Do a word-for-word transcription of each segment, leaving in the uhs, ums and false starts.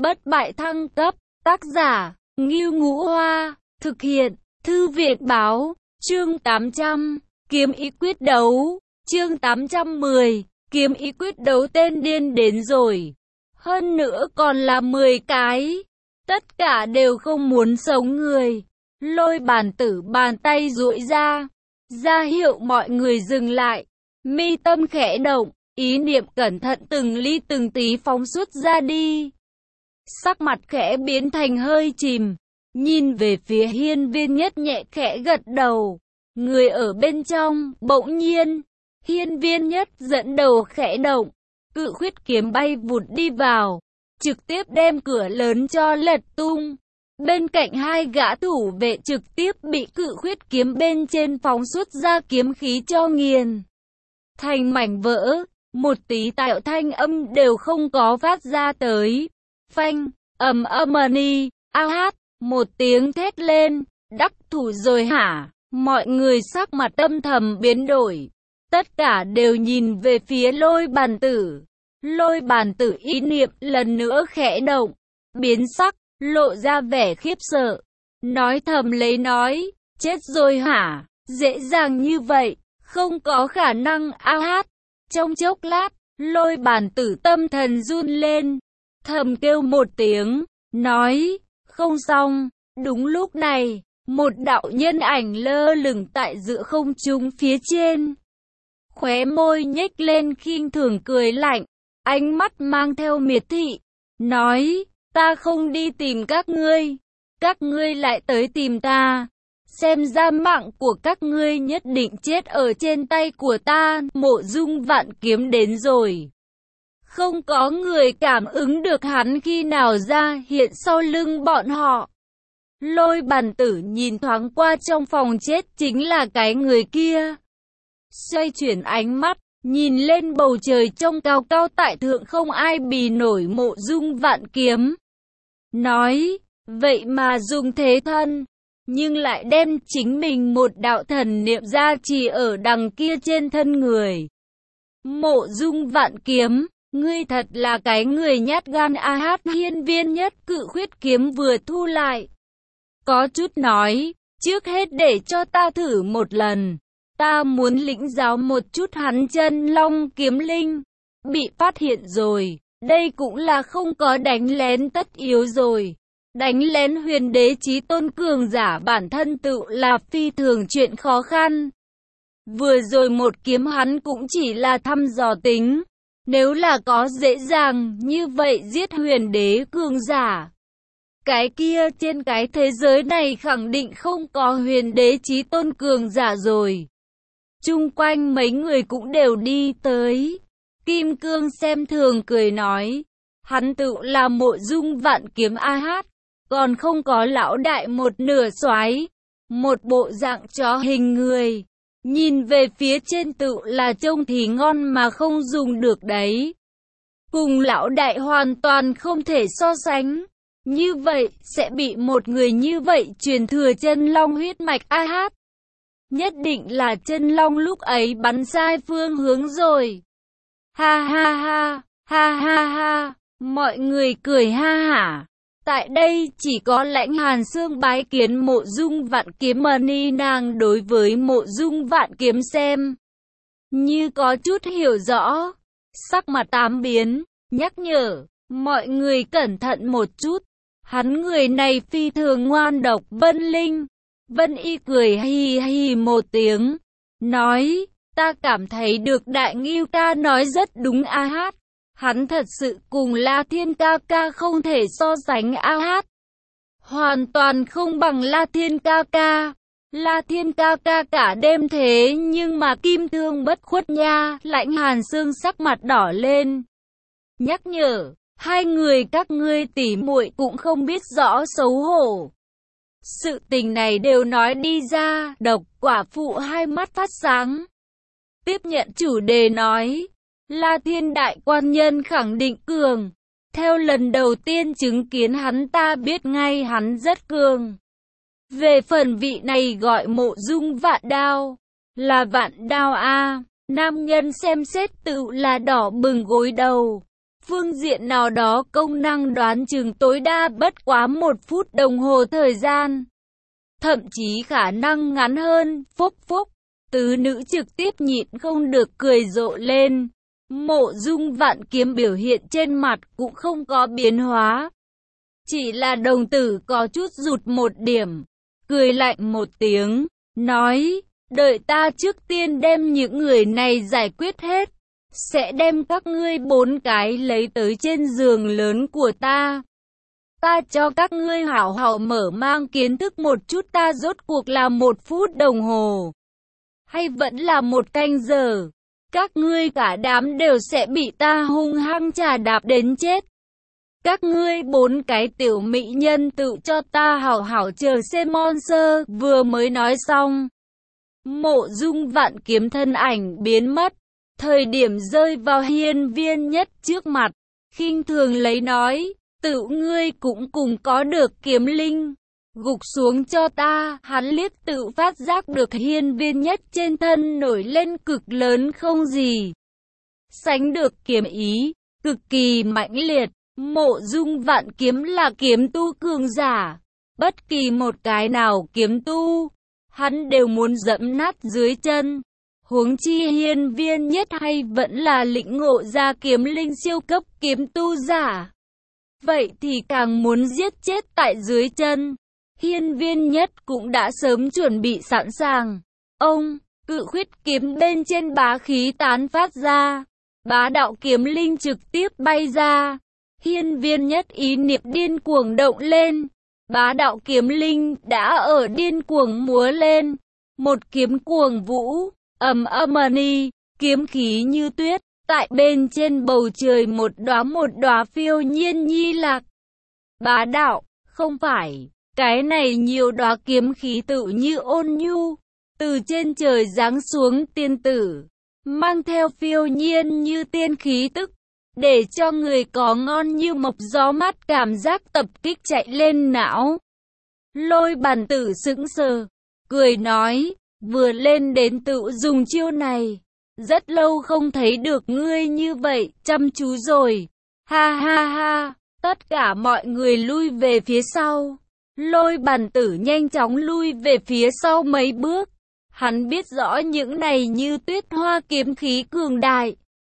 Bất bại thăng cấp, tác giả, Ngưu Ngũ Hoa, thực hiện, Thư viện báo, chương tám trăm, kiếm ý quyết đấu, chương tám trăm mười, kiếm ý quyết đấu tên điên đến rồi. Hơn nữa còn là mười cái, tất cả đều không muốn sống người. Lôi bàn tử bàn tay duỗi ra, ra hiệu mọi người dừng lại. Mi tâm khẽ động, ý niệm cẩn thận từng ly từng tí phóng xuất ra đi. Sắc mặt khẽ biến thành hơi chìm, nhìn về phía hiên viên nhất nhẹ khẽ gật đầu. Người ở bên trong, bỗng nhiên, hiên viên nhất dẫn đầu khẽ động, cự khuyết kiếm bay vụt đi vào, trực tiếp đem cửa lớn cho lật tung. Bên cạnh hai gã thủ vệ trực tiếp bị cự khuyết kiếm bên trên phóng xuất ra kiếm khí cho nghiền thành mảnh vỡ, một tí tạo thanh âm đều không có phát ra tới. Phanh, ầm ầm ni, a hát, một tiếng thét lên, đắc thủ rồi hả? Mọi người sắc mặt âm thầm biến đổi, tất cả đều nhìn về phía lôi bàn tử. Lôi bàn tử ý niệm lần nữa khẽ động, biến sắc, lộ ra vẻ khiếp sợ, nói thầm lấy nói, chết rồi hả? Dễ dàng như vậy, không có khả năng. A hát. Trong chốc lát, lôi bàn tử tâm thần run lên, thầm kêu một tiếng, nói, không xong. Đúng lúc này, một đạo nhân ảnh lơ lửng tại giữa không trung phía trên. Khóe môi nhếch lên khinh thường cười lạnh, ánh mắt mang theo miệt thị, nói, ta không đi tìm các ngươi, các ngươi lại tới tìm ta. Xem ra mạng của các ngươi nhất định chết ở trên tay của ta. Mộ Dung Vạn Kiếm đến rồi. Không có người cảm ứng được hắn khi nào ra hiện sau lưng bọn họ. Lôi bàn tử nhìn thoáng qua trong phòng chết chính là cái người kia. Xoay chuyển ánh mắt, nhìn lên bầu trời trông cao cao tại thượng không ai bì nổi Mộ Dung Vạn Kiếm. Nói, vậy mà dùng thế thân, nhưng lại đem chính mình một đạo thần niệm gia trì ở đằng kia trên thân người. Mộ Dung Vạn Kiếm, ngươi thật là cái người nhát gan. A hát. Hiên viên nhất cự khuyết kiếm vừa thu lại, có chút nói, trước hết để cho ta thử một lần, ta muốn lĩnh giáo một chút hắn chân long kiếm linh. Bị phát hiện rồi, đây cũng là không có đánh lén tất yếu rồi. Đánh lén huyền đế chí tôn cường giả bản thân tự là phi thường chuyện khó khăn. Vừa rồi một kiếm hắn cũng chỉ là thăm dò tính. Nếu là có dễ dàng như vậy giết huyền đế cường giả, cái kia trên cái thế giới này khẳng định không có huyền đế chí tôn cường giả rồi. Chung quanh mấy người cũng đều đi tới. Kim Cương xem thường cười nói, hắn tự là Mộ Dung Vạn Kiếm. A hát. Còn không có lão đại một nửa soái, một bộ dạng chó hình người. Nhìn về phía trên tự là trông thì ngon mà không dùng được đấy. Cùng lão đại hoàn toàn không thể so sánh. Như vậy, sẽ bị một người như vậy truyền thừa chân long huyết mạch. A hát. Nhất định là chân long lúc ấy bắn sai phương hướng rồi. Ha ha ha, ha ha ha, mọi người cười ha hả. Tại đây chỉ có Lãnh Hàn Sương bái kiến Mộ Dung Vạn Kiếm, mà ni nàng đối với Mộ Dung Vạn Kiếm xem như có chút hiểu rõ, sắc mặt tám biến, nhắc nhở mọi người cẩn thận một chút, hắn người này phi thường ngoan độc. Vân Linh, Vân Y cười hì hì một tiếng, nói, ta cảm thấy được Đại Ngưu ca nói rất đúng. A hát. Hắn thật sự cùng La Thiên ca ca không thể so sánh. A hát. Hoàn toàn không bằng La Thiên ca ca. La Thiên ca ca cả đêm thế nhưng mà kim thương bất khuất nha. Lãnh Hàn Sương sắc mặt đỏ lên, nhắc nhở, hai người các ngươi tỉ muội cũng không biết rõ xấu hổ. Sự tình này đều nói đi ra. Độc Quả Phụ hai mắt phát sáng, tiếp nhận chủ đề nói, La Thiên đại quan nhân khẳng định cường. Theo lần đầu tiên chứng kiến hắn ta biết ngay hắn rất cường. Về phần vị này gọi Mộ Dung Vạn Đao, là Vạn Đao a. Nam nhân xem xét tự là đỏ bừng gối đầu. phương diện nào đó công năng đoán chừng tối đa bất quá một phút đồng hồ thời gian. Thậm chí khả năng ngắn hơn, phốc phốc. Tứ nữ trực tiếp nhịn không được cười rộ lên. Mộ Dung Vạn Kiếm biểu hiện trên mặt cũng không có biến hóa. Chỉ là đồng tử có chút rụt một điểm. Cười lạnh một tiếng, nói, đợi ta trước tiên đem những người này giải quyết hết. Sẽ đem các ngươi bốn cái lấy tới trên giường lớn của ta. Ta cho các ngươi hảo hảo mở mang kiến thức một chút ta rốt cuộc là một phút đồng hồ. Hay vẫn là một canh giờ. Các ngươi cả đám đều sẽ bị ta hung hăng chà đạp đến chết. Các ngươi bốn cái tiểu mỹ nhân tự cho ta hảo hảo chờ xem monster. Vừa mới nói xong, Mộ Dung Vạn Kiếm thân ảnh biến mất. Thời điểm rơi vào Hiên Viên Nhất trước mặt, khinh thường lấy nói, tự ngươi cũng cùng có được kiếm linh. Gục xuống cho ta. Hắn liếc tự phát giác được Hiên Viên Nhất trên thân nổi lên cực lớn không gì sánh được kiếm ý, cực kỳ mãnh liệt. Mộ Dung Vạn Kiếm là kiếm tu cường giả, bất kỳ một cái nào kiếm tu, hắn đều muốn dẫm nát dưới chân. Huống chi Hiên Viên Nhất hay vẫn là lĩnh ngộ ra kiếm linh siêu cấp kiếm tu giả, vậy thì càng muốn giết chết tại dưới chân. Hiên Viên Nhất cũng đã sớm chuẩn bị sẵn sàng. Ông, cự khuyết kiếm bên trên bá khí tán phát ra, bá đạo kiếm linh trực tiếp bay ra. Hiên Viên Nhất ý niệm điên cuồng động lên, bá đạo kiếm linh đã ở điên cuồng múa lên. Một kiếm cuồng vũ, ầm ầm ni, kiếm khí như tuyết, tại bên trên bầu trời một đóa một đóa phiêu nhiên nhi lạc. Bá đạo, không phải, cái này nhiều đóa kiếm khí tự như ôn nhu, từ trên trời giáng xuống tiên tử, mang theo phiêu nhiên như tiên khí tức, để cho người có ngon như mộc gió mát cảm giác tập kích chạy lên não. Lôi Bàn Tử sững sờ, cười nói, vừa lên đến tự dùng chiêu này, rất lâu không thấy được ngươi như vậy, chăm chú rồi. Ha ha ha, tất cả mọi người lui về phía sau. Lôi Bàn Tử nhanh chóng lui về phía sau mấy bước. Hắn biết rõ những này như tuyết hoa kiếm khí cường đại,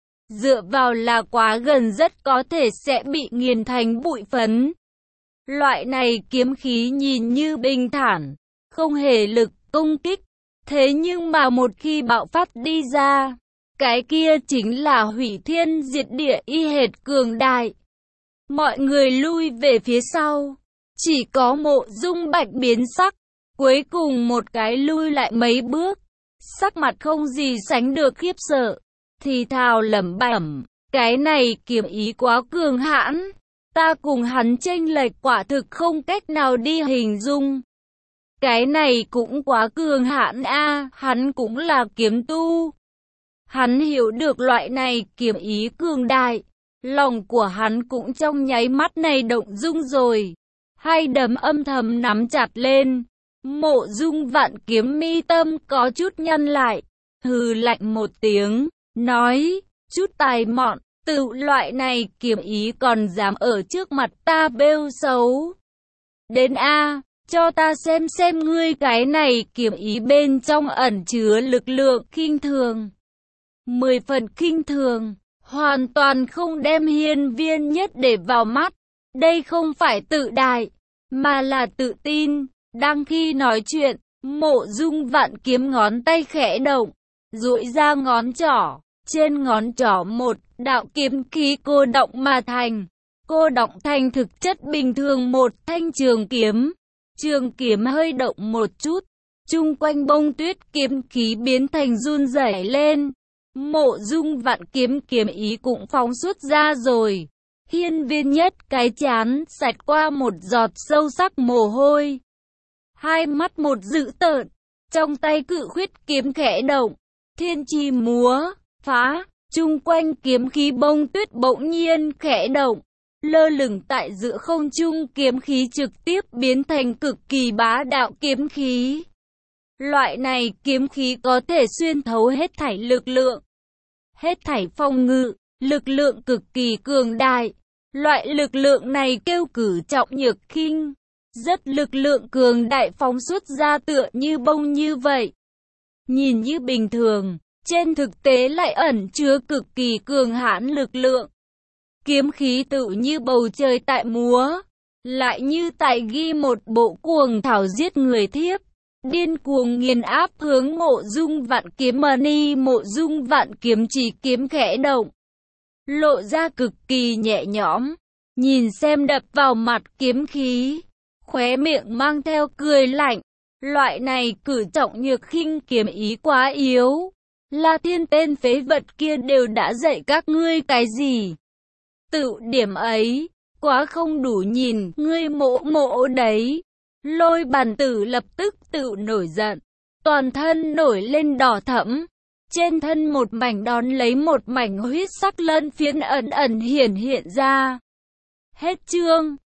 dựa vào là quá gần rất có thể sẽ bị nghiền thành bụi phấn. Loại này kiếm khí nhìn như bình thản, không hề lực công kích, thế nhưng mà một khi bạo phát đi ra, cái kia chính là hủy thiên diệt địa y hệt cường đại. Mọi người lui về phía sau, chỉ có Mộ Dung Bạch biến sắc, cuối cùng một cái lui lại mấy bước, sắc mặt không gì sánh được khiếp sợ, thì thào lẩm bẩm, cái này kiếm ý quá cường hãn, ta cùng hắn chênh lệch quả thực không cách nào đi hình dung. Cái này cũng quá cường hãn a, hắn cũng là kiếm tu. Hắn hiểu được loại này kiếm ý cường đại, lòng của hắn cũng trong nháy mắt này động dung rồi, hai đấm âm thầm nắm chặt lên. Mộ Dung Vạn Kiếm mi tâm có chút nhăn lại, hừ lạnh một tiếng, nói, chút tài mọn, tự loại này kiếm ý còn dám ở trước mặt ta bêu xấu. Đến a, cho ta xem xem ngươi cái này kiếm ý bên trong ẩn chứa lực lượng khinh thường. Mười phần khinh thường, hoàn toàn không đem Hiên Viên Nhất để vào mắt. Đây không phải tự đại, mà là tự tin. Đang khi nói chuyện, Mộ Dung Vạn Kiếm ngón tay khẽ động, duỗi ra ngón trỏ, trên ngón trỏ một đạo kiếm khí cô động mà thành. Cô động thành thực chất bình thường một thanh trường kiếm. Trường kiếm hơi động một chút, chung quanh bông tuyết kiếm khí biến thành run rẩy lên. Mộ Dung Vạn Kiếm kiếm ý cũng phóng xuất ra rồi. Hiên Viên Nhất cái chán xẹt qua một giọt sâu sắc mồ hôi, hai mắt một dữ tợn, trong tay cự khuyết kiếm khẽ động, thiên chi múa phá, chung quanh kiếm khí bông tuyết bỗng nhiên khẽ động, lơ lửng tại giữa không trung, kiếm khí trực tiếp biến thành cực kỳ bá đạo kiếm khí. Loại này kiếm khí có thể xuyên thấu hết thảy lực lượng, hết thảy phòng ngự, lực lượng cực kỳ cường đại. Loại lực lượng này kêu cử trọng nhược khinh, rất lực lượng cường đại phóng xuất ra tựa như bông như vậy. Nhìn như bình thường, trên thực tế lại ẩn chứa cực kỳ cường hãn lực lượng. Kiếm khí tự như bầu trời tại múa, lại như tại ghi một bộ cuồng thảo giết người thiếp, điên cuồng nghiền áp hướng Mộ Dung Vạn Kiếm Mani. Mộ Dung Vạn Kiếm chỉ kiếm khẽ động, lộ ra cực kỳ nhẹ nhõm, nhìn xem đập vào mặt kiếm khí, khóe miệng mang theo cười lạnh. Loại này cử trọng nhược khinh kiếm ý quá yếu. La Thiên tên phế vật kia đều đã dạy các ngươi cái gì? Tự điểm ấy, quá không đủ nhìn, ngươi mộ mộ đấy. Lôi Bàn Tử lập tức tự nổi giận, toàn thân nổi lên đỏ thẫm, trên thân một mảnh đón lấy một mảnh huyết sắc lân phiến ẩn ẩn hiển hiện ra. Hết chương.